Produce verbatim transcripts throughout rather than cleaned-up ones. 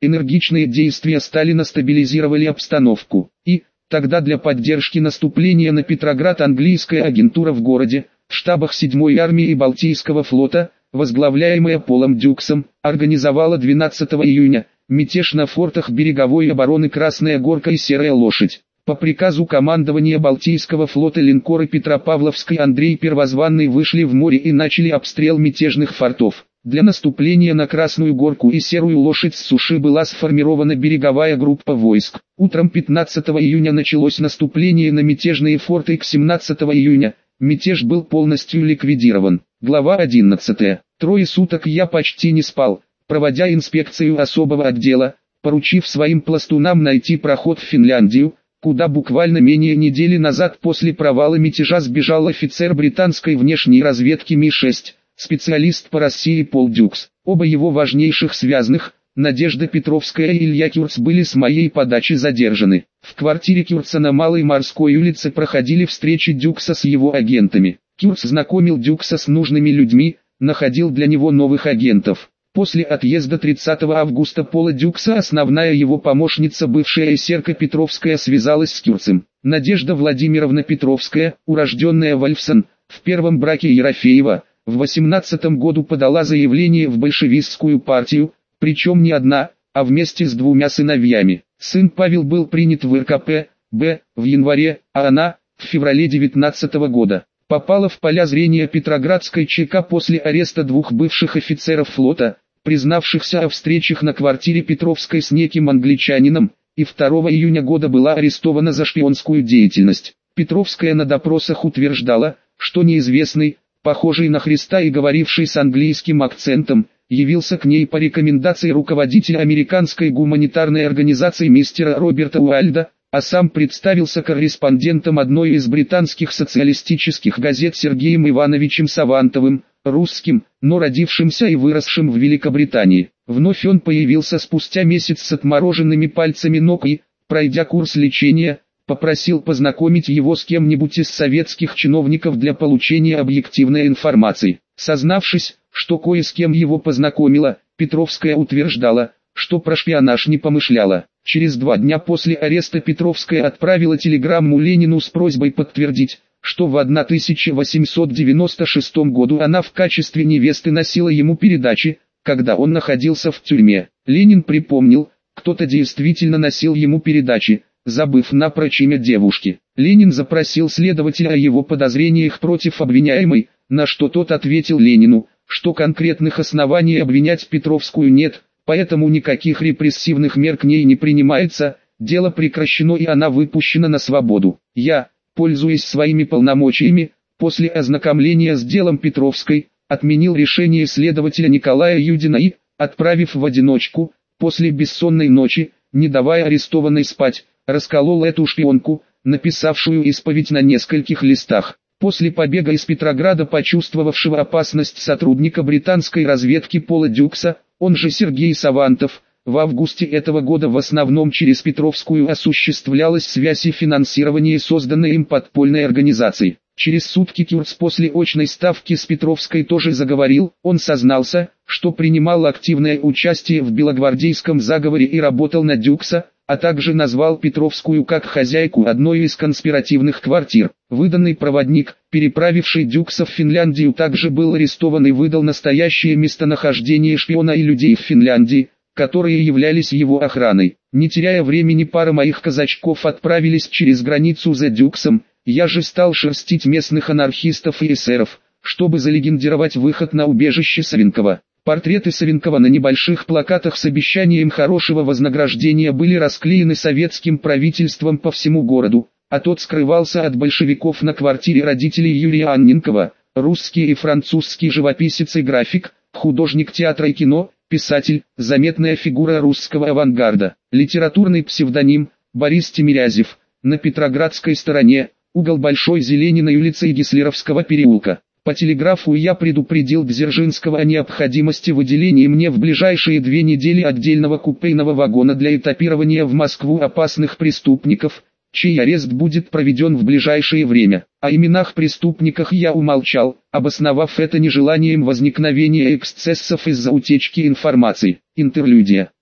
Энергичные действия Сталина стабилизировали обстановку, и, тогда для поддержки наступления на Петроград английская агентура в городе, в штабах седьмой армии и Балтийского флота, возглавляемая Полом Дюксом, организовала двенадцатого июня мятеж на фортах береговой обороны Красная Горка и Серая Лошадь. По приказу командования Балтийского флота линкоры Петропавловской Андрей Первозванный вышли в море и начали обстрел мятежных фортов. Для наступления на Красную Горку и Серую Лошадь с суши была сформирована береговая группа войск. Утром пятнадцатого июня началось наступление на мятежные форты и к семнадцатого июня мятеж был полностью ликвидирован. Глава одиннадцатая. Трое суток я почти не спал, проводя инспекцию особого отдела, поручив своим пластунам найти проход в Финляндию, куда буквально менее недели назад после провала мятежа сбежал офицер британской внешней разведки Ми шесть, специалист по России Пол Дюкс. Оба его важнейших связанных, Надежда Петровская и Илья Кюрц, были с моей подачи задержаны. В квартире Кюрца на Малой Морской улице проходили встречи Дюкса с его агентами. Кюрц знакомил Дюкса с нужными людьми, находил для него новых агентов. После отъезда тридцатого августа Пола Дюкса основная его помощница, бывшая эсерка Петровская, связалась с Кюрцем. Надежда Владимировна Петровская, урожденная Вольфсон, в первом браке Ерофеева, в восемнадцатом году подала заявление в большевистскую партию, причем не одна, а вместе с двумя сыновьями. Сын Павел был принят в эр ка пэ бэ в январе, а она – в феврале девятнадцатого года. Попала в поля зрения Петроградской ЧК после ареста двух бывших офицеров флота, признавшихся о встречах на квартире Петровской с неким англичанином, и второго июня года была арестована за шпионскую деятельность. Петровская на допросах утверждала, что неизвестный, похожий на Христа и говоривший с английским акцентом, явился к ней по рекомендации руководителя американской гуманитарной организации мистера Роберта Уайльда, а сам представился корреспондентом одной из британских социалистических газет Сергеем Ивановичем Савантовым, русским, но родившимся и выросшим в Великобритании. Вновь он появился спустя месяц с отмороженными пальцами ног и, пройдя курс лечения, попросил познакомить его с кем-нибудь из советских чиновников для получения объективной информации. Сознавшись, что кое с кем его познакомила, Петровская утверждала, что про шпионаж не помышляла. Через два дня после ареста Петровская отправила телеграмму Ленину с просьбой подтвердить, что в тысяча восемьсот девяносто шестом году она в качестве невесты носила ему передачи, когда он находился в тюрьме. Ленин припомнил, кто-то действительно носил ему передачи, забыв напрочь имя девушки. Ленин запросил следователя о его подозрениях против обвиняемой, на что тот ответил Ленину, что конкретных оснований обвинять Петровскую нет, поэтому никаких репрессивных мер к ней не принимается, дело прекращено и она выпущена на свободу. Я, пользуясь своими полномочиями, после ознакомления с делом Петровской, отменил решение следователя Николая Юдина и, отправив в одиночку, после бессонной ночи, не давая арестованной спать, расколол эту шпионку, написавшую исповедь на нескольких листах. После побега из Петрограда почувствовавшего опасность сотрудника британской разведки Пола Дюкса, он же Сергей Савантов, в августе этого года в основном через Петровскую осуществлялась связь и финансирование созданной им подпольной организации. Через сутки Кюрц после очной ставки с Петровской тоже заговорил, он сознался, что принимал активное участие в белогвардейском заговоре и работал на Дюкса, а также назвал Петровскую как хозяйку одной из конспиративных квартир. Выданный проводник, переправивший Дюкса в Финляндию, также был арестован и выдал настоящее местонахождение шпиона и людей в Финляндии, которые являлись его охраной. Не теряя времени, пара моих казачков отправились через границу за Дюксом, я же стал шерстить местных анархистов и эсеров, чтобы залегендировать выход на убежище Савенкова. Портреты Савенкова на небольших плакатах с обещанием хорошего вознаграждения были расклеены советским правительством по всему городу, а тот скрывался от большевиков на квартире родителей Юрия Анненкова, русский и французский живописец и график, художник театра и кино, писатель, заметная фигура русского авангарда. Литературный псевдоним Борис Тимирязев, на Петроградской стороне, угол Большой Зелениной улицы и Гислеровского переулка. По телеграфу я предупредил Дзержинского о необходимости выделения мне в ближайшие две недели отдельного купейного вагона для этапирования в Москву опасных преступников, чей арест будет проведен в ближайшее время. О именах преступников я умолчал, обосновав это нежеланием возникновения эксцессов из-за утечки информации. Интерлюдия.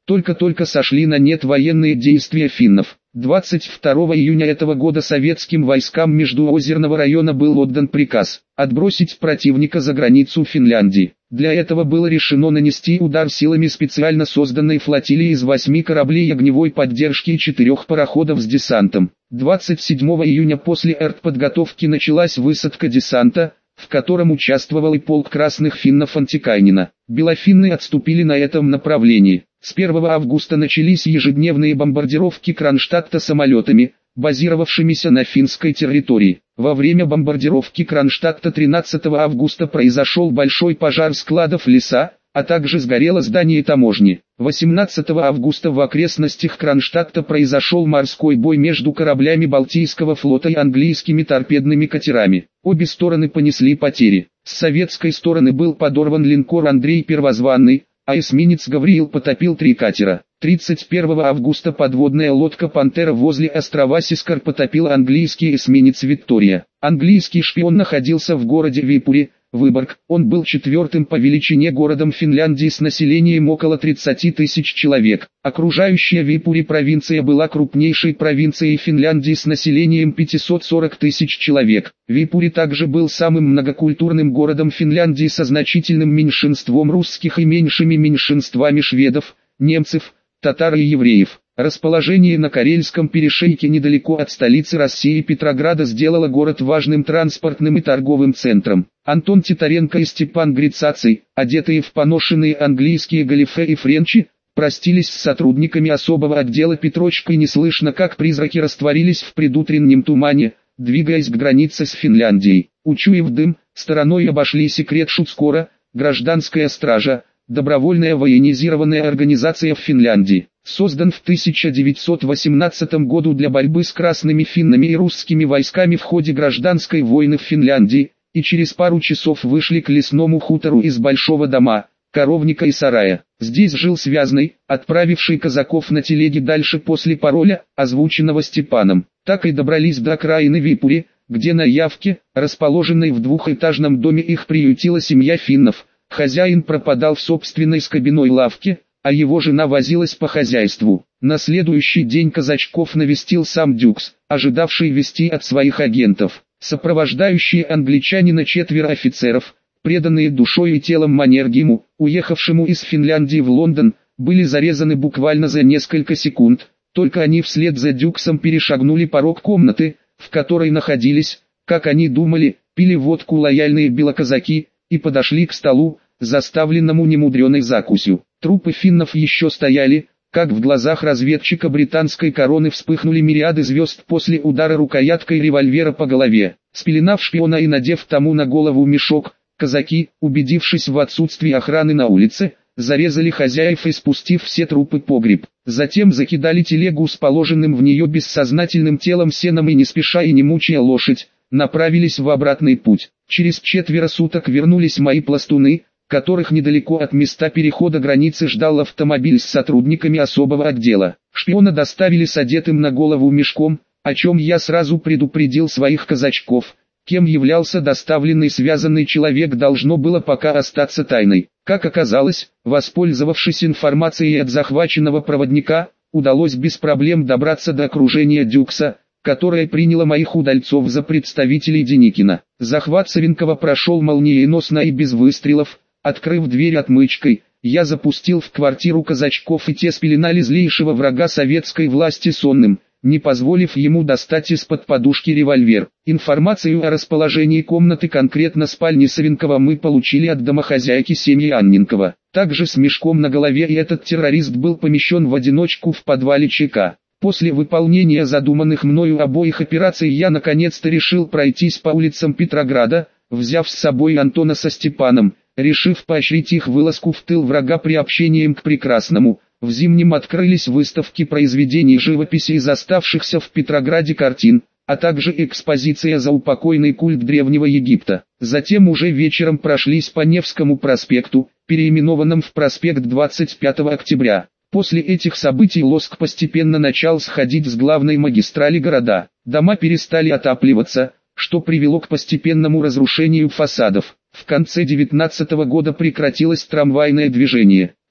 Только-только сошли на нет военные действия финнов. двадцать второго июня этого года советским войскам Междуозерного района был отдан приказ отбросить противника за границу Финляндии. Для этого было решено нанести удар силами специально созданной флотилии из восьми кораблей огневой поддержки и четырех пароходов с десантом. двадцать седьмого июня после артподготовки началась высадка десанта, в котором участвовал и полк красных финнов Антикайнена. Белофинны отступили на этом направлении. С первого августа начались ежедневные бомбардировки Кронштадта самолетами, базировавшимися на финской территории. Во время бомбардировки Кронштадта тринадцатого августа произошел большой пожар складов леса, а также сгорело здание таможни. восемнадцатого августа в окрестностях Кронштадта произошел морской бой между кораблями Балтийского флота и английскими торпедными катерами. Обе стороны понесли потери. С советской стороны был подорван линкор Андрей Первозванный, а эсминец Гавриил потопил три катера. тридцать первого августа подводная лодка «Пантера» возле острова Сискар потопила английский эсминец «Виктория». Английский шпион находился в городе Випуре, Выборг. Он был четвертым по величине городом Финляндии с населением около тридцати тысяч человек. Окружающая Випуре провинция была крупнейшей провинцией Финляндии с населением пятьсот сорок тысяч человек. Випуре также был самым многокультурным городом Финляндии со значительным меньшинством русских и меньшими меньшинствами шведов, немцев, татар и евреев. Расположение на Карельском перешейке недалеко от столицы России Петрограда сделало город важным транспортным и торговым центром. Антон Титаренко и Степан Грицаций, одетые в поношенные английские галифе и френчи, простились с сотрудниками особого отдела Петрочкой неслышно, как призраки растворились в предутреннем тумане, двигаясь к границе с Финляндией. Учуяв дым, стороной обошли секрет Шуцкора, гражданская стража, добровольная военизированная организация в Финляндии. Создан в тысяча девятьсот восемнадцатом году для борьбы с красными финнами и русскими войсками в ходе гражданской войны в Финляндии, и через пару часов вышли к лесному хутору из большого дома, коровника и сарая. Здесь жил Связный, отправивший казаков на телеге дальше после пароля, озвученного Степаном. Так и добрались до окраины Випуре, где на явке, расположенной в двухэтажном доме, их приютила семья финнов. Хозяин пропадал в собственной скобяной лавке, а его жена возилась по хозяйству. На следующий день казачков навестил сам Дюкс, ожидавший вести от своих агентов. Сопровождающие англичанина четверо офицеров, преданные душой и телом Маннергейму, уехавшему из Финляндии в Лондон, были зарезаны буквально за несколько секунд. Только они вслед за Дюксом перешагнули порог комнаты, в которой находились, как они думали, пили водку лояльные белоказаки, и подошли к столу, заставленному немудреной закусью. Трупы финнов еще стояли, как в глазах разведчика британской короны вспыхнули мириады звезд после удара рукояткой револьвера по голове. Спеленав шпиона и надев тому на голову мешок, казаки, убедившись в отсутствии охраны на улице, зарезали хозяев и, спустив все трупы в погреб, затем закидали телегу с положенным в нее бессознательным телом сеном и, не спеша и не мучая лошадь, направились в обратный путь. Через четверо суток вернулись мои пластуны, которых недалеко от места перехода границы ждал автомобиль с сотрудниками особого отдела. Шпиона доставили с одетым на голову мешком, о чем я сразу предупредил своих казачков. Кем являлся доставленный связанный человек, должно было пока остаться тайной. Как оказалось, воспользовавшись информацией от захваченного проводника, удалось без проблем добраться до окружения Дюкса, которое приняло моих удальцов за представителей Деникина. Захват Савенкова прошел молниеносно и без выстрелов. Открыв дверь отмычкой, я запустил в квартиру казачков, и те спеленали злейшего врага советской власти сонным, не позволив ему достать из-под подушки револьвер. Информацию о расположении комнаты, конкретно спальни Савенкова, мы получили от домохозяйки семьи Анненкова. Также с мешком на голове и этот террорист был помещен в одиночку в подвале ЧК. После выполнения задуманных мною обоих операций я наконец-то решил пройтись по улицам Петрограда, взяв с собой Антона со Степаном, решив поощрить их вылазку в тыл врага приобщением к прекрасному. В Зимнем открылись выставки произведений живописи из оставшихся в Петрограде картин, а также экспозиция «Заупокойный культ Древнего Египта». Затем уже вечером прошлись по Невскому проспекту, переименованном в проспект двадцать пятого октября. После этих событий Лоск постепенно начал сходить с главной магистрали города. Дома перестали отапливаться, что привело к постепенному разрушению фасадов. В конце девятнадцатого года прекратилось трамвайное движение.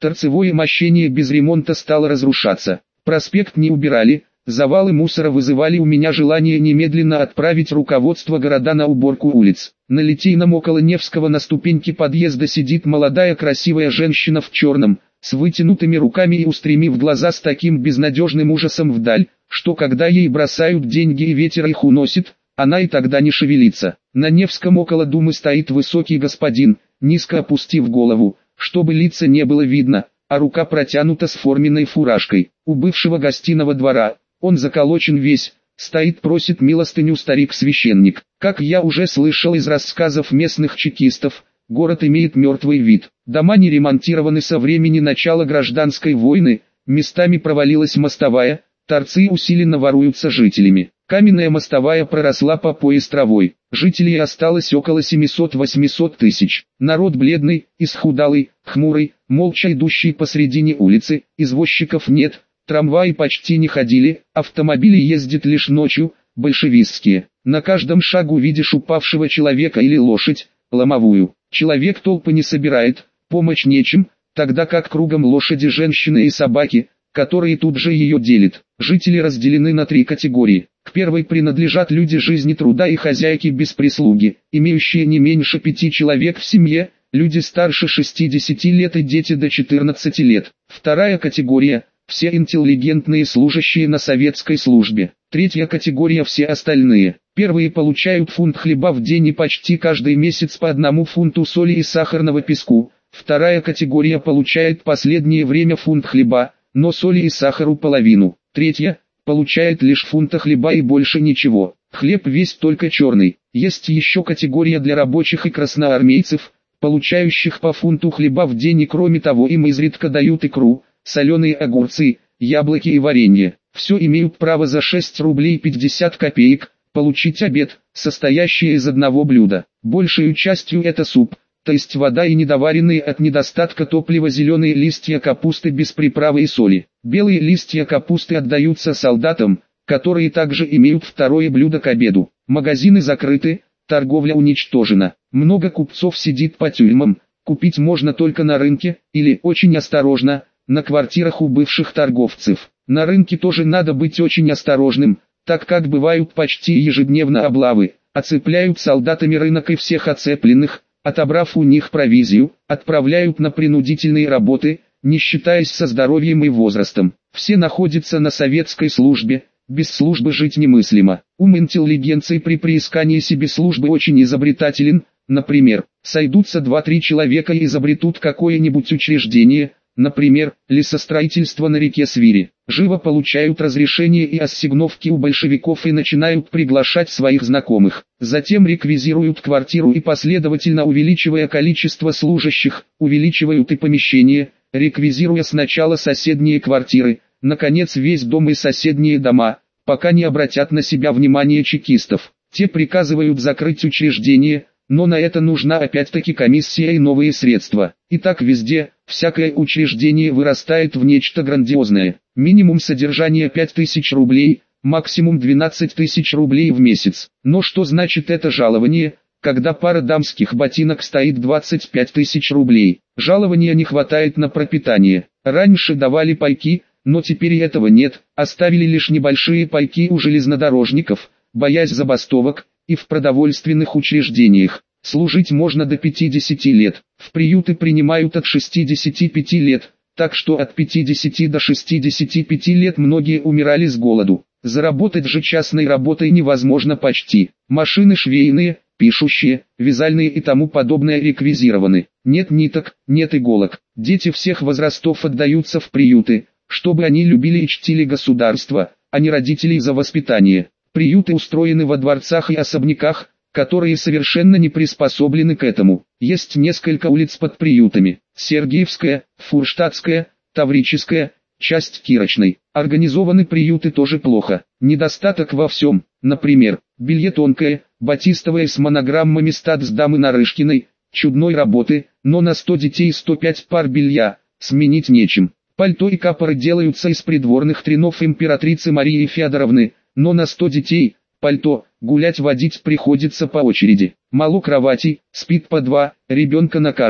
Торцевое мощение без ремонта стало разрушаться. Проспект не убирали, завалы мусора вызывали у меня желание немедленно отправить руководство города на уборку улиц. На Литейном около Невского на ступеньке подъезда сидит молодая красивая женщина в черном, с вытянутыми руками и устремив глаза с таким безнадежным ужасом вдаль, что когда ей бросают деньги и ветер их уносит, она и тогда не шевелится. На Невском около Думы стоит высокий господин, низко опустив голову, чтобы лица не было видно, а рука протянута с форменной фуражкой. У бывшего гостиного двора, он заколочен весь, стоит просит милостыню старик-священник. Как я уже слышал из рассказов местных чекистов, город имеет мертвый вид. Дома не ремонтированы со времени начала гражданской войны, местами провалилась мостовая, торцы усиленно воруются жителями. Каменная мостовая проросла по пояс травой. Жителей осталось около семисот-восьмисот тысяч. Народ бледный, исхудалый, хмурый, молча идущий посредине улицы, извозчиков нет, трамваи почти не ходили, автомобили ездят лишь ночью, большевистские. На каждом шагу видишь упавшего человека или лошадь, ломовую. Человек толпы не собирает, помочь нечем, тогда как кругом лошади, женщины и собаки, которые тут же ее делят. Жители разделены на три категории. К первой принадлежат люди жизни труда и хозяйки без прислуги, имеющие не меньше пяти человек в семье, люди старше шестидесяти лет и дети до четырнадцати лет. Вторая категория – все интеллигентные служащие на советской службе. Третья категория – все остальные. Первые получают фунт хлеба в день и почти каждый месяц по одному фунту соли и сахарного песку. Вторая категория получает последнее время фунт хлеба, но соли и сахару половину. Третья – получает лишь фунта хлеба и больше ничего. Хлеб весь только черный. Есть еще категория для рабочих и красноармейцев, получающих по фунту хлеба в день, и кроме того им изредка дают икру, соленые огурцы, яблоки и варенье. Все имеют право за шесть рублей пятьдесят копеек получить обед, состоящий из одного блюда. Большей частью это суп, то есть вода и недоваренные от недостатка топлива зеленые листья капусты без приправы и соли. Белые листья капусты отдаются солдатам, которые также имеют второе блюдо к обеду. Магазины закрыты, торговля уничтожена. Много купцов сидит по тюрьмам, купить можно только на рынке, или, очень осторожно, на квартирах у бывших торговцев. На рынке тоже надо быть очень осторожным, так как бывают почти ежедневно облавы, оцепляют солдатами рынок и всех оцепленных, отобрав у них провизию, отправляют на принудительные работы, не считаясь со здоровьем и возрастом. Все находятся на советской службе, без службы жить немыслимо. Ум интеллигенции при приискании себе службы очень изобретателен, например, сойдутся два-три человека и изобретут какое-нибудь учреждение, например, лесостроительство на реке Свири. Живо получают разрешение и ассигновки у большевиков и начинают приглашать своих знакомых. Затем реквизируют квартиру и, последовательно увеличивая количество служащих, увеличивают и помещение, реквизируя сначала соседние квартиры, наконец весь дом и соседние дома, пока не обратят на себя внимание чекистов. Те приказывают закрыть учреждение, но на это нужна опять-таки комиссия и новые средства. И так везде, всякое учреждение вырастает в нечто грандиозное. Минимум содержания пять тысяч рублей, максимум двенадцать тысяч рублей в месяц. Но что значит это жалование, когда пара дамских ботинок стоит двадцать пять тысяч рублей? Жалования не хватает на пропитание. Раньше давали пайки, но теперь и этого нет, оставили лишь небольшие пайки у железнодорожников, боясь забастовок, и в продовольственных учреждениях. Служить можно до пятидесяти лет, в приюты принимают от шестидесяти пяти лет, так что от пятидесяти до шестидесяти пяти лет многие умирали с голоду. Заработать же частной работой невозможно почти. Машины швейные, пишущие, вязальные и тому подобное реквизированы. Нет ниток, нет иголок. Дети всех возрастов отдаются в приюты, чтобы они любили и чтили государство, а не родителей за воспитание. Приюты устроены во дворцах и особняках, которые совершенно не приспособлены к этому. Есть несколько улиц под приютами: Сергиевская, Фурштадтская, Таврическая, часть Кирочной. Организованы приюты тоже плохо. Недостаток во всем, например, белье тонкое, батистовое с монограммами статсдамы Нарышкиной, чудной работы, но на сто детей сто пять пар белья, сменить нечем. Пальто и капоры делаются из придворных тренов императрицы Марии Федоровны, но на сто детей, пальто, гулять водить приходится по очереди. Мало кроватей, спит по два, ребенка на каждой.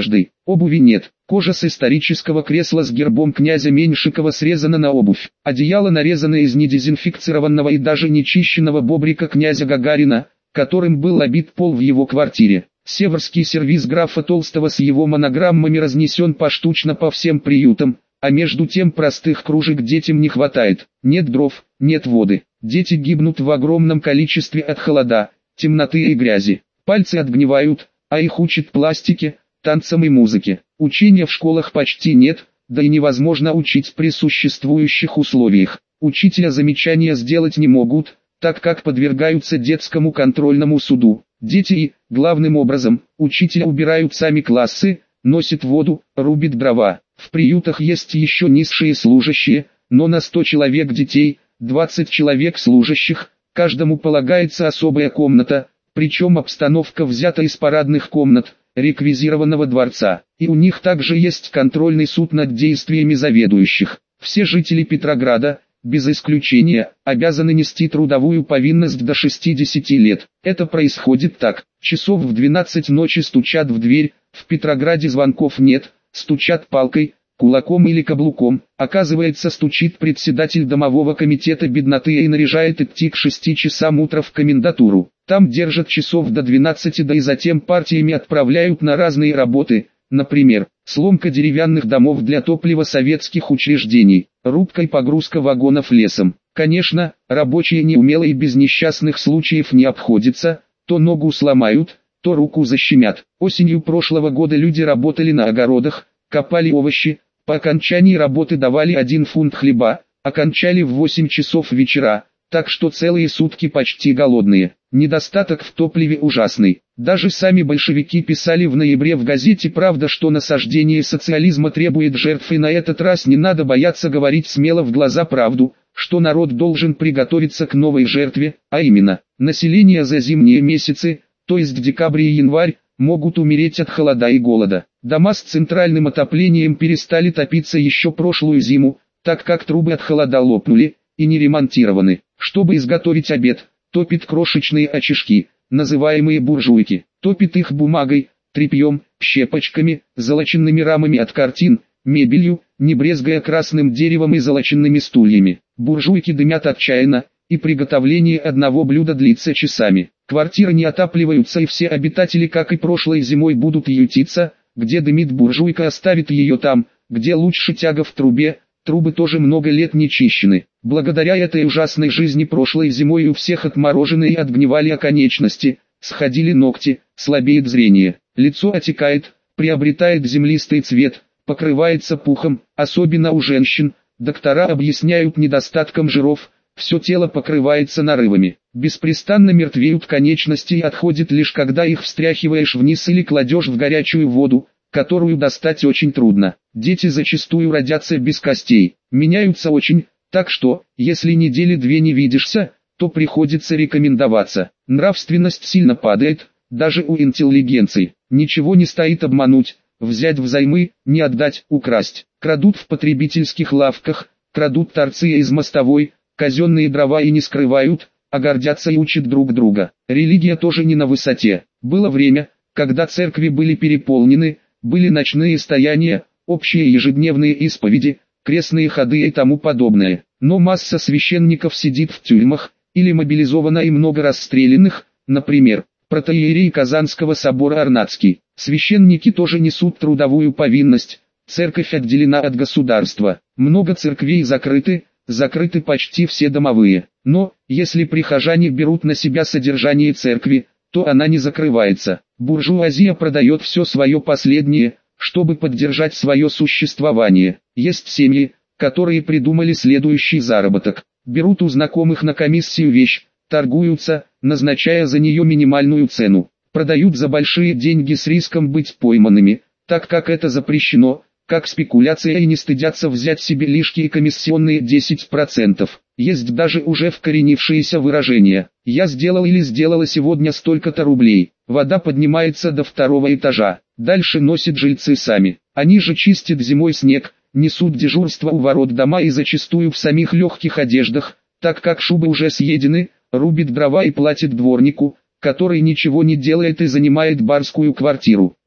Обуви нет. Кожа с исторического кресла с гербом князя Меньшикова срезана на обувь. Одеяло нарезано из недезинфицированного и даже нечищенного бобрика князя Гагарина, которым был обит пол в его квартире. Северский сервиз графа Толстого с его монограммами разнесен поштучно по всем приютам, а между тем простых кружек детям не хватает. Нет дров, нет воды. Дети гибнут в огромном количестве от холода, темноты и грязи. Пальцы отгнивают, а их учат пластике, танцам и музыке. Учения в школах почти нет, да и невозможно учить при существующих условиях. Учителя замечания сделать не могут, так как подвергаются детскому контрольному суду. Дети и, главным образом, учителя убирают сами классы, носят воду, рубят дрова. В приютах есть еще низшие служащие, но на сто человек детей, двадцать человек служащих, каждому полагается особая комната, причем обстановка взята из парадных комнат, реквизированного дворца. И у них также есть контрольный суд над действиями заведующих. Все жители Петрограда, без исключения, обязаны нести трудовую повинность до шестидесяти лет. Это происходит так: часов в двенадцать ночи стучат в дверь, в Петрограде звонков нет, стучат палкой, кулаком или каблуком. Оказывается, стучит председатель домового комитета бедноты и наряжает идти к шести часам утра в комендатуру. Там держат часов до двенадцати, да и затем партиями отправляют на разные работы, например, сломка деревянных домов для топлива советских учреждений, рубка и погрузка вагонов лесом. Конечно, рабочие неумелые без несчастных случаев не обходятся, то ногу сломают, то руку защемят. Осенью прошлого года люди работали на огородах, копали овощи, по окончании работы давали один фунт хлеба, окончали в восемь часов вечера, так что целые сутки почти голодные. Недостаток в топливе ужасный. Даже сами большевики писали в ноябре в газете «Правда», что насаждение социализма требует жертв, и на этот раз не надо бояться говорить смело в глаза правду, что народ должен приготовиться к новой жертве, а именно, население за зимние месяцы, то есть декабрь и январь, могут умереть от холода и голода. Дома с центральным отоплением перестали топиться еще прошлую зиму, так как трубы от холода лопнули и не ремонтированы. Чтобы изготовить обед, топит крошечные очишки, называемые буржуйки. Топит их бумагой, тряпьем, щепочками, золоченными рамами от картин, мебелью, не брезгая красным деревом и золоченными стульями. Буржуйки дымят отчаянно, и приготовление одного блюда длится часами. Квартиры не отапливаются, и все обитатели, как и прошлой зимой, будут ютиться. Где дымит буржуйка, оставит ее там, где лучше тяга в трубе. Трубы тоже много лет не чищены. Благодаря этой ужасной жизни прошлой зимой у всех отморожены и отгнивали оконечности, сходили ногти, слабеет зрение, лицо отекает, приобретает землистый цвет, покрывается пухом, особенно у женщин. Доктора объясняют недостатком жиров, все тело покрывается нарывами. Беспрестанно мертвеют конечности и отходят лишь когда их встряхиваешь вниз или кладешь в горячую воду, которую достать очень трудно. Дети зачастую родятся без костей, меняются очень, так что, если недели две не видишься, то приходится рекомендоваться. Нравственность сильно падает, даже у интеллигенции. Ничего не стоит обмануть, взять взаймы, не отдать, украсть. Крадут в потребительских лавках, крадут торцы из мостовой, казенные дрова и не скрывают, а гордятся и учат друг друга. Религия тоже не на высоте. Было время, когда церкви были переполнены, были ночные стояния, общие ежедневные исповеди, крестные ходы и тому подобное. Но масса священников сидит в тюрьмах, или мобилизована и много расстрелянных, например, протоиерей Казанского собора Арнацкий. Священники тоже несут трудовую повинность, церковь отделена от государства. Много церквей закрыты, закрыты почти все домовые. Но, если прихожане берут на себя содержание церкви, то она не закрывается. Буржуазия продает все свое последнее, чтобы поддержать свое существование. Есть семьи, которые придумали следующий заработок. Берут у знакомых на комиссию вещь, торгуются, назначая за нее минимальную цену. Продают за большие деньги с риском быть пойманными, так как это запрещено, как спекуляция, и не стыдятся взять себе лишки и комиссионные десять процентов. Есть даже уже вкоренившиеся выражения: «Я сделал или сделала сегодня столько-то рублей». Вода поднимается до второго этажа, дальше носят жильцы сами. Они же чистят зимой снег, несут дежурство у ворот дома и зачастую в самих легких одеждах, так как шубы уже съедены, рубит дрова и платит дворнику, который ничего не делает и занимает барскую квартиру.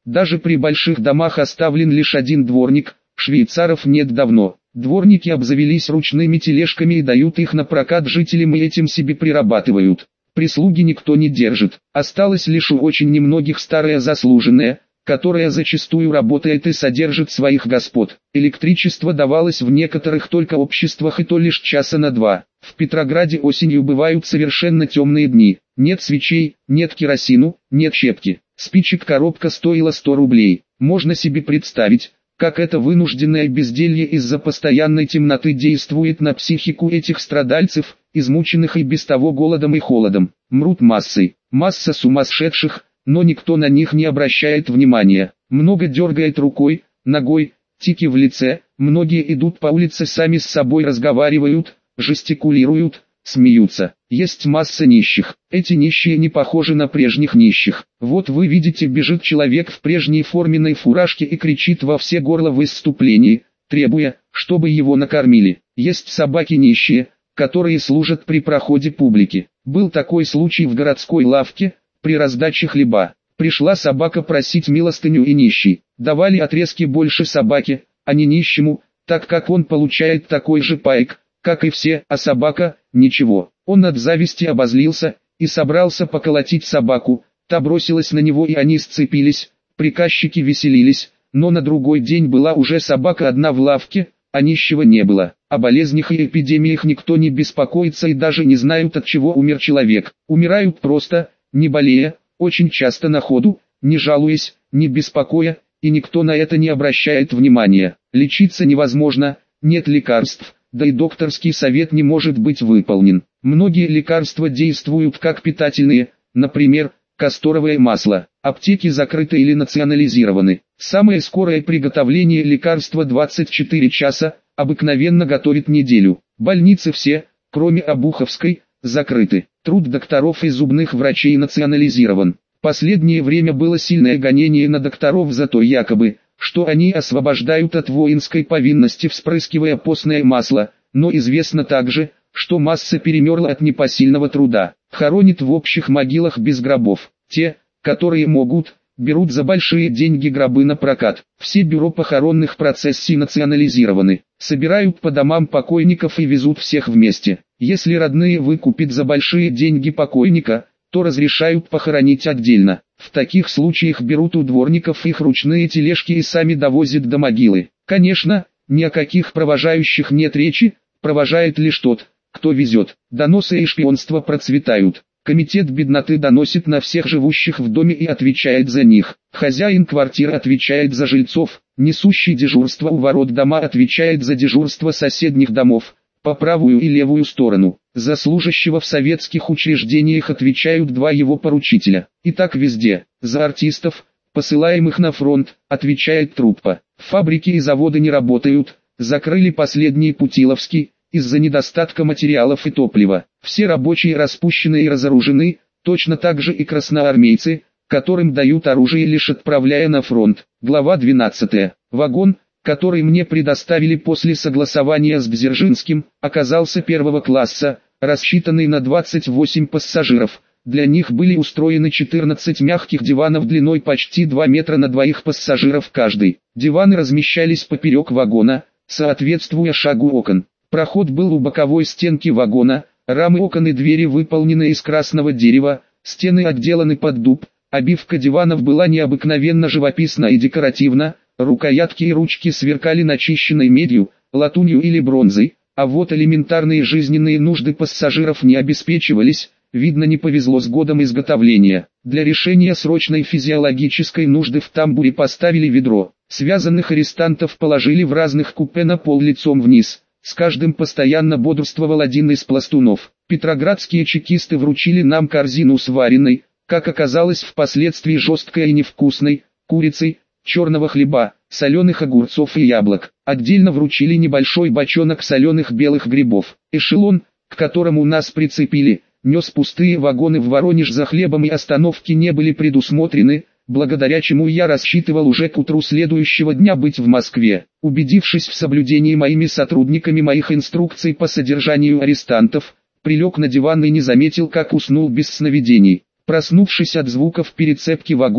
Даже при больших домах оставлен лишь один дворник, швейцаров нет давно. Дворники обзавелись ручными тележками и дают их на прокат жителям и этим себе прирабатывают. Прислуги никто не держит. Осталось лишь у очень немногих старая заслуженная, которая зачастую работает и содержит своих господ. Электричество давалось в некоторых только обществах и то лишь часа на два. В Петрограде осенью бывают совершенно темные дни. Нет свечей, нет керосину, нет щепки. Спичек коробка стоила сто рублей. Можно себе представить, как это вынужденное безделье из-за постоянной темноты действует на психику этих страдальцев, измученных и без того голодом и холодом. Мрут массой. Масса сумасшедших, но никто на них не обращает внимания. Много дергает рукой, ногой, тики в лице, многие идут по улице сами с собой разговаривают, жестикулируют, смеются. Есть масса нищих. Эти нищие не похожи на прежних нищих. Вот вы видите, бежит человек в прежней форменной фуражке и кричит во все горло в исступлении, требуя, чтобы его накормили. Есть собаки нищие, которые служат при проходе публики. Был такой случай в городской лавке, при раздаче хлеба. Пришла собака просить милостыню и нищий. Давали отрезки больше собаке, а не нищему, так как он получает такой же пайк, как и все, а собака – ничего. Он от зависти обозлился и собрался поколотить собаку. Та бросилась на него и они сцепились. Приказчики веселились, но на другой день была уже собака одна в лавке, а нищего не было. О болезнях и эпидемиях никто не беспокоится и даже не знают, от чего умер человек. Умирают просто, не болея, очень часто на ходу, не жалуясь, не беспокоя, и никто на это не обращает внимания. Лечиться невозможно, нет лекарств, да и докторский совет не может быть выполнен. Многие лекарства действуют как питательные, например, касторовое масло. Аптеки закрыты или национализированы. Самое скорое приготовление лекарства двадцать четыре часа, обыкновенно готовит неделю. Больницы все, кроме Обуховской, закрыты. Труд докторов и зубных врачей национализирован. Последнее время было сильное гонение на докторов за то якобы, что они освобождают от воинской повинности, вспрыскивая постное масло, но известно также, что масса перемерла от непосильного труда. Хоронят в общих могилах без гробов. Те, которые могут, берут за большие деньги гробы на прокат. Все бюро похоронных процессий национализированы. Собирают по домам покойников и везут всех вместе. Если родные выкупят за большие деньги покойника, то разрешают похоронить отдельно. В таких случаях берут у дворников их ручные тележки и сами довозят до могилы. Конечно, ни о каких провожающих нет речи, провожает лишь тот, кто везет. Доносы и шпионство процветают. Комитет бедноты доносит на всех живущих в доме и отвечает за них. Хозяин квартиры отвечает за жильцов. Несущий дежурство у ворот дома отвечает за дежурство соседних домов, по правую и левую сторону. За служащего в советских учреждениях отвечают два его поручителя. И так везде. За артистов, посылаемых на фронт, отвечает труппа. Фабрики и заводы не работают. Закрыли последний Путиловский из-за недостатка материалов и топлива. Все рабочие распущены и разоружены, точно так же и красноармейцы, которым дают оружие лишь отправляя на фронт. Глава двенадцатая. Вагон, который мне предоставили после согласования с Дзержинским, оказался первого класса, рассчитанный на двадцать восемь пассажиров. Для них были устроены четырнадцать мягких диванов длиной почти два метра на двоих пассажиров каждый. Диваны размещались поперек вагона, соответствуя шагу окон. Проход был у боковой стенки вагона, рамы окон и двери выполнены из красного дерева, стены отделаны под дуб, обивка диванов была необыкновенно живописна и декоративна, рукоятки и ручки сверкали начищенной медью, латунью или бронзой, а вот элементарные жизненные нужды пассажиров не обеспечивались, видно, не повезло с годом изготовления. Для решения срочной физиологической нужды в тамбуре поставили ведро. Связанных арестантов положили в разных купе на пол лицом вниз. С каждым постоянно бодрствовал один из пластунов. Петроградские чекисты вручили нам корзину с вареной, как оказалось впоследствии жесткой и невкусной, курицей, черного хлеба, соленых огурцов и яблок. Отдельно вручили небольшой бочонок соленых белых грибов. Эшелон, к которому нас прицепили, нес пустые вагоны в Воронеж за хлебом, и остановки не были предусмотрены, благодаря чему я рассчитывал уже к утру следующего дня быть в Москве. Убедившись в соблюдении моими сотрудниками моих инструкций по содержанию арестантов, прилег на диван и не заметил, как уснул без сновидений. Проснувшись от звуков перецепки вагона,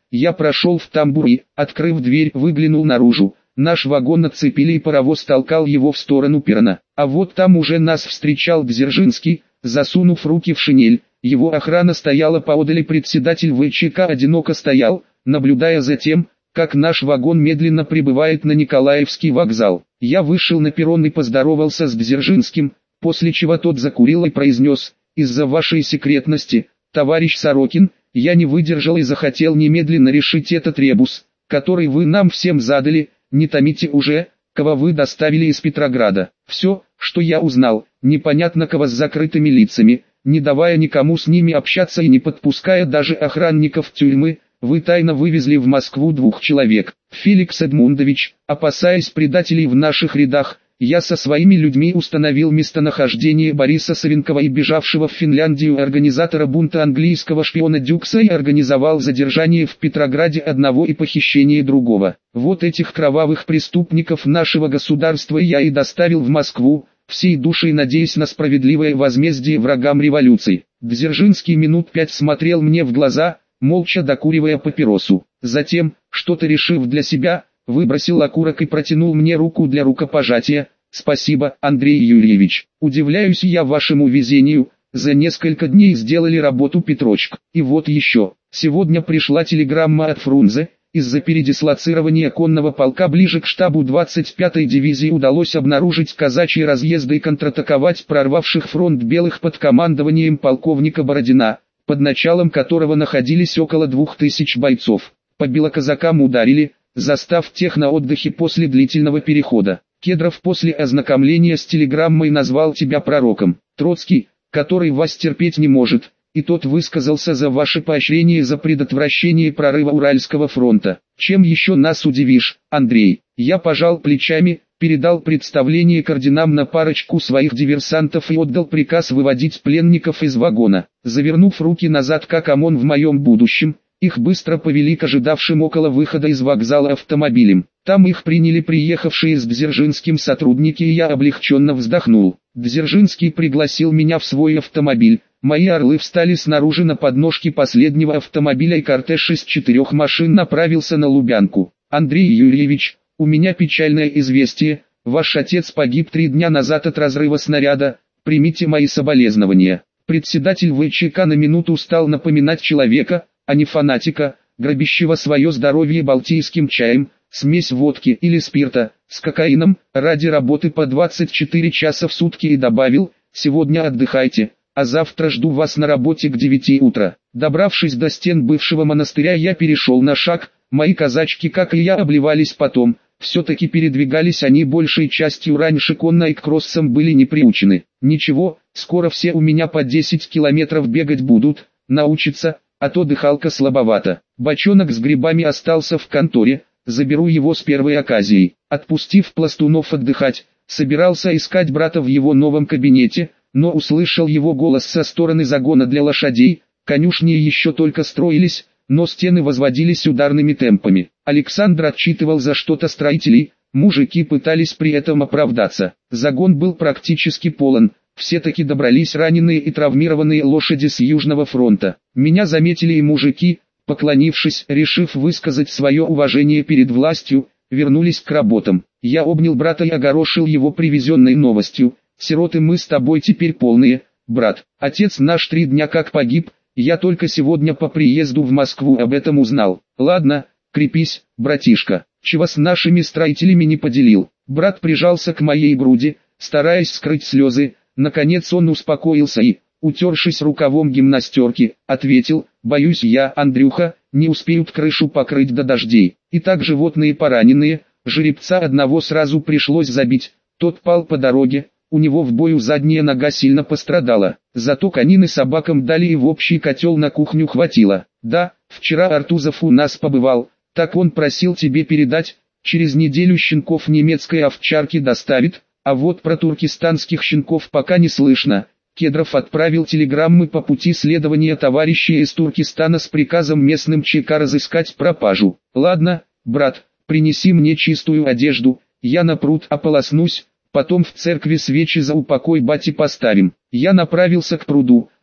Я прошел в тамбур и, открыв дверь, выглянул наружу. Наш вагон отцепили и паровоз толкал его в сторону перрона. А вот там уже нас встречал Дзержинский, засунув руки в шинель. Его охрана стояла поодаль, председатель ВЧК одиноко стоял, наблюдая за тем, как наш вагон медленно прибывает на Николаевский вокзал. Я вышел на перрон и поздоровался с Дзержинским, после чего тот закурил и произнес: «Из-за вашей секретности, товарищ Сорокин, я не выдержал и захотел немедленно решить этот ребус, который вы нам всем задали. Не томите уже, кого вы доставили из Петрограда. Все, что я узнал, непонятно кого с закрытыми лицами, не давая никому с ними общаться и не подпуская даже охранников тюрьмы, вы тайно вывезли в Москву двух человек. Феликс Эдмундович, опасаясь предателей в наших рядах, я со своими людьми установил местонахождение Бориса Савенкова и бежавшего в Финляндию организатора бунта английского шпиона Дюкса и организовал задержание в Петрограде одного и похищение другого. Вот этих кровавых преступников нашего государства я и доставил в Москву, всей душой надеясь на справедливое возмездие врагам революции». Дзержинский минут пять смотрел мне в глаза, молча докуривая папиросу. Затем, что-то решив для себя, выбросил окурок и протянул мне руку для рукопожатия. «Спасибо, Андрей Юрьевич. Удивляюсь я вашему везению, за несколько дней сделали работу Петрочка. И вот еще, сегодня пришла телеграмма от Фрунзе, из-за передислоцирования конного полка ближе к штабу двадцать пятой дивизии удалось обнаружить казачьи разъезды и контратаковать прорвавших фронт белых под командованием полковника Бородина, под началом которого находились около двух тысяч бойцов. По белоказакам ударили, застав тех на отдыхе после длительного перехода. Кедров после ознакомления с телеграммой назвал тебя пророком. Троцкий, который вас терпеть не может, и тот высказался за ваше поощрение за предотвращение прорыва Уральского фронта. Чем еще нас удивишь, Андрей?» Я пожал плечами, передал представление к орденам на парочку своих диверсантов и отдал приказ выводить пленников из вагона. Завернув руки назад как ОМОН в моем будущем, их быстро повели к ожидавшим около выхода из вокзала автомобилям. Там их приняли приехавшие с Дзержинским сотрудники, и я облегченно вздохнул. Дзержинский пригласил меня в свой автомобиль. Мои орлы встали снаружи на подножке последнего автомобиля, и кортеж из четырех машин направился на Лубянку. «Андрей Юрьевич, у меня печальное известие. Ваш отец погиб три дня назад от разрыва снаряда. Примите мои соболезнования». Председатель ВЧК на минуту стал напоминать человека, а не фанатика, грабящего свое здоровье балтийским чаем, смесь водки или спирта, с кокаином, ради работы по двадцать четыре часа в сутки, и добавил: «Сегодня отдыхайте, а завтра жду вас на работе к девяти утра». Добравшись до стен бывшего монастыря, я перешел на шаг. Мои казачки, как и я, обливались потом. Все-таки передвигались они большей частью раньше конно и к кроссам были не приучены. «Ничего, скоро все у меня по десять километров бегать будут, научатся, а то дыхалка слабовата». Бочонок с грибами остался в конторе, заберу его с первой оказией. Отпустив пластунов отдыхать, собирался искать брата в его новом кабинете, но услышал его голос со стороны загона для лошадей. Конюшни еще только строились, но стены возводились ударными темпами. Александр отчитывал за что-то строителей, мужики пытались при этом оправдаться. Загон был практически полон, все таки добрались раненые и травмированные лошади с Южного фронта. Меня заметили и мужики, поклонившись, решив высказать свое уважение перед властью, вернулись к работам. Я обнял брата и огорошил его привезенной новостью: «Сироты мы с тобой теперь полные, брат. Отец наш три дня как погиб, я только сегодня по приезду в Москву об этом узнал. Ладно, крепись, братишка, чего с нашими строителями не поделил». Брат прижался к моей груди, стараясь скрыть слезы. Наконец он успокоился и, утершись рукавом гимнастерки, ответил: «Боюсь я, Андрюха, не успеют крышу покрыть до дождей. И так животные пораненные, жеребца одного сразу пришлось забить, тот пал по дороге, у него в бою задняя нога сильно пострадала. Зато конины собакам дали и в общий котел на кухню хватило. Да, вчера Артузов у нас побывал, так он просил тебе передать, через неделю щенков немецкой овчарки доставит, а вот про туркестанских щенков пока не слышно». Кедров отправил телеграммы по пути следования товарища из Туркестана с приказом местным ЧК разыскать пропажу. «Ладно, брат, принеси мне чистую одежду, я на пруд ополоснусь, потом в церкви свечи за упокой бати поставим». Я направился к пруду,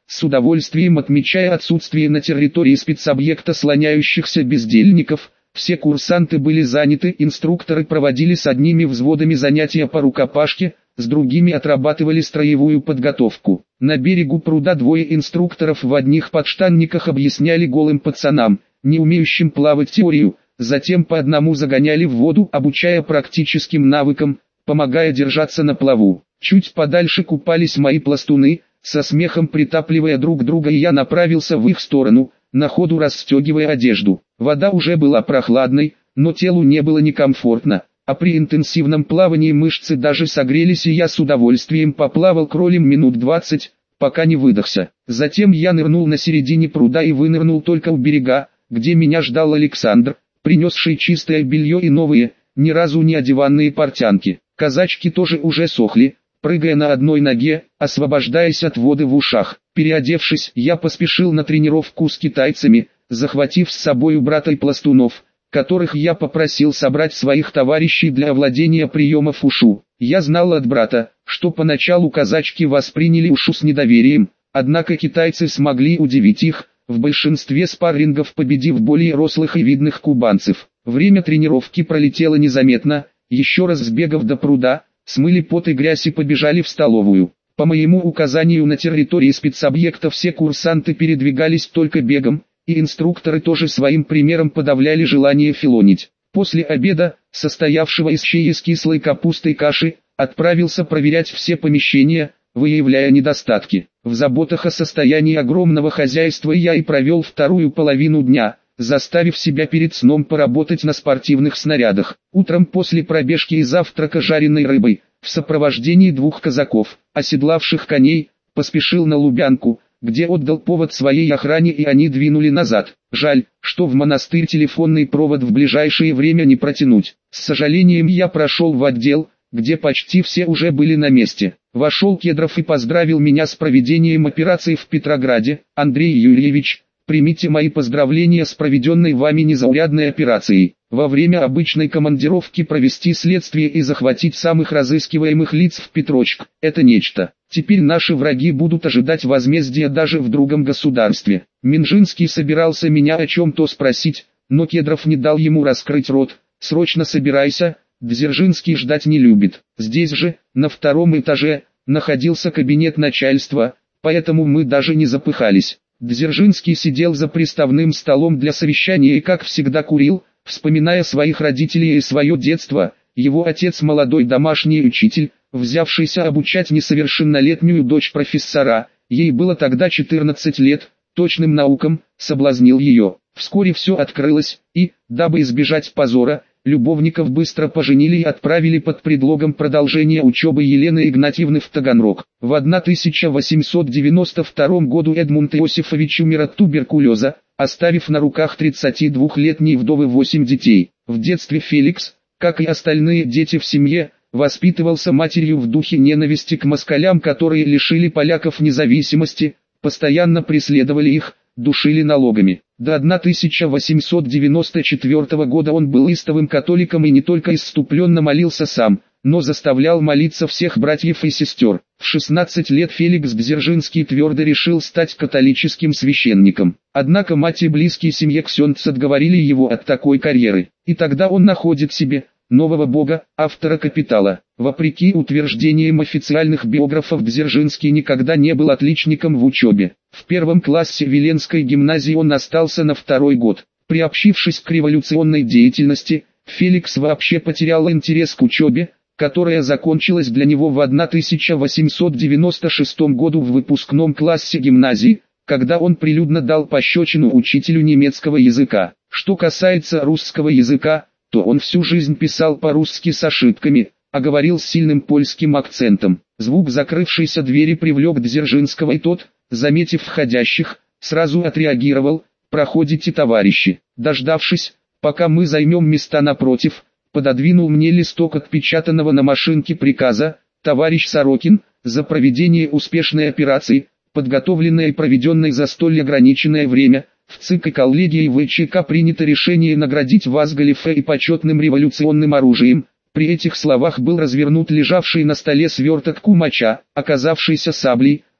с удовольствием отмечая отсутствие на территории спецобъекта слоняющихся бездельников. Все курсанты были заняты, инструкторы проводили с одними взводами занятия по рукопашке, с другими отрабатывали строевую подготовку. На берегу пруда двое инструкторов в одних подштанниках объясняли голым пацанам, не умеющим плавать, теорию, затем по одному загоняли в воду, обучая практическим навыкам, помогая держаться на плаву. Чуть подальше купались мои пластуны, со смехом притапливая друг друга, и я направился в их сторону, на ходу расстегивая одежду. Вода уже была прохладной, но телу не было некомфортно, а при интенсивном плавании мышцы даже согрелись, и я с удовольствием поплавал кролем минут двадцать, пока не выдохся. Затем я нырнул на середине пруда и вынырнул только у берега, где меня ждал Александр, принесший чистое белье и новые, ни разу не одеванные портянки. Казачки тоже уже сохли, прыгая на одной ноге, освобождаясь от воды в ушах. Переодевшись, я поспешил на тренировку с китайцами, захватив с собой у брата и пластунов, которых я попросил собрать своих товарищей для овладения приемов ушу. Я знал от брата, что поначалу казачки восприняли ушу с недоверием, однако китайцы смогли удивить их, в большинстве спаррингов победив более рослых и видных кубанцев. Время тренировки пролетело незаметно, еще раз сбегав до пруда, смыли пот и грязь и побежали в столовую. По моему указанию на территории спецобъекта все курсанты передвигались только бегом, и инструкторы тоже своим примером подавляли желание филонить. После обеда, состоявшего из щей с кислой капустой каши, отправился проверять все помещения, выявляя недостатки. В заботах о состоянии огромного хозяйства я и провел вторую половину дня, заставив себя перед сном поработать на спортивных снарядах. Утром после пробежки и завтрака жареной рыбой, в сопровождении двух казаков, оседлавших коней, поспешил на Лубянку, где отдал повод своей охране, и они двинули назад. Жаль, что в монастырь телефонный провод в ближайшее время не протянуть. С сожалением я прошел в отдел, где почти все уже были на месте. Вошел Кедров и поздравил меня с проведением операции в Петрограде. Андрей Юрьевич, примите мои поздравления с проведенной вами незаурядной операцией. Во время обычной командировки провести следствие и захватить самых разыскиваемых лиц в Петрочк – это нечто. Теперь наши враги будут ожидать возмездия даже в другом государстве. Минжинский собирался меня о чем-то спросить, но Кедров не дал ему раскрыть рот. Срочно собирайся, Дзержинский ждать не любит. Здесь же, на втором этаже, находился кабинет начальства, поэтому мы даже не запыхались. Дзержинский сидел за приставным столом для совещания и, как всегда, курил, вспоминая своих родителей и свое детство. Его отец, молодой домашний учитель, взявшийся обучать несовершеннолетнюю дочь профессора, ей было тогда четырнадцать лет, точным наукам, соблазнил ее. Вскоре все открылось, и, дабы избежать позора, любовников быстро поженили и отправили под предлогом продолжения учебы Елены Игнатьевны в Таганрог. В тысяча восемьсот девяносто втором году Эдмунд Иосифович умер от туберкулеза, оставив на руках тридцатидвухлетней вдовы восемь детей. В детстве Феликс, как и остальные дети в семье, воспитывался матерью в духе ненависти к москалям, которые лишили поляков независимости, постоянно преследовали их, душили налогами. До тысяча восемьсот девяносто четвёртого года он был истовым католиком и не только исступленно молился сам, но заставлял молиться всех братьев и сестер. В шестнадцать лет Феликс Дзержинский твердо решил стать католическим священником. Однако мать и близкие семье ксёндз отговорили его от такой карьеры. И тогда он находит себе нового бога, автора «Капитала». Вопреки утверждениям официальных биографов, Дзержинский никогда не был отличником в учебе. В первом классе Виленской гимназии он остался на второй год. Приобщившись к революционной деятельности, Феликс вообще потерял интерес к учебе, которая закончилась для него в тысяча восемьсот девяносто шестом году в выпускном классе гимназии, когда он прилюдно дал пощечину учителю немецкого языка. Что касается русского языка, то он всю жизнь писал по-русски с ошибками, а говорил с сильным польским акцентом. Звук закрывшейся двери привлек Дзержинского, и тот, заметив входящих, сразу отреагировал: «Проходите, товарищи». Дождавшись, пока мы займем места напротив, пододвинул мне листок отпечатанного на машинке приказа: «Товарищ Сорокин, за проведение успешной операции, подготовленной и проведенной за столь ограниченное время, в ЦИК и коллегии ВЧК принято решение наградить вас галифе и почетным революционным оружием». При этих словах был развернут лежавший на столе сверток кумача, оказавшийся саблей,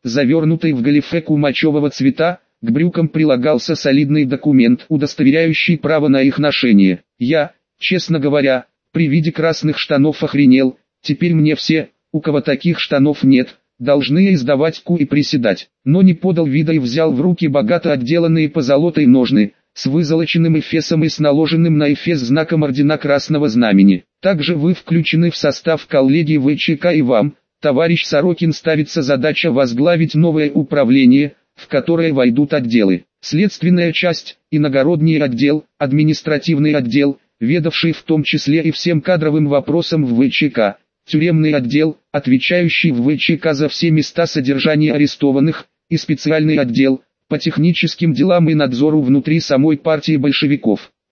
завернутый в галифе мочевого цвета, к брюкам прилагался солидный документ, удостоверяющий право на их ношение. Я, честно говоря, при виде красных штанов охренел. Теперь мне все, у кого таких штанов нет, должны издавать ку и приседать. Но не подал вида и взял в руки богато отделанные позолотой ножны, с вызолоченным эфесом и с наложенным на эфес знаком ордена Красного Знамени. Также вы включены в состав коллегии ВЧК, и вам, товарищ Сорокин, ставится задача возглавить новое управление, в которое войдут отделы: следственная часть, иногородний отдел, административный отдел, ведавший в том числе и всем кадровым вопросам в ВЧК, тюремный отдел, отвечающий в ВЧК за все места содержания арестованных, и специальный отдел, по техническим делам и надзору внутри самой партии большевиков.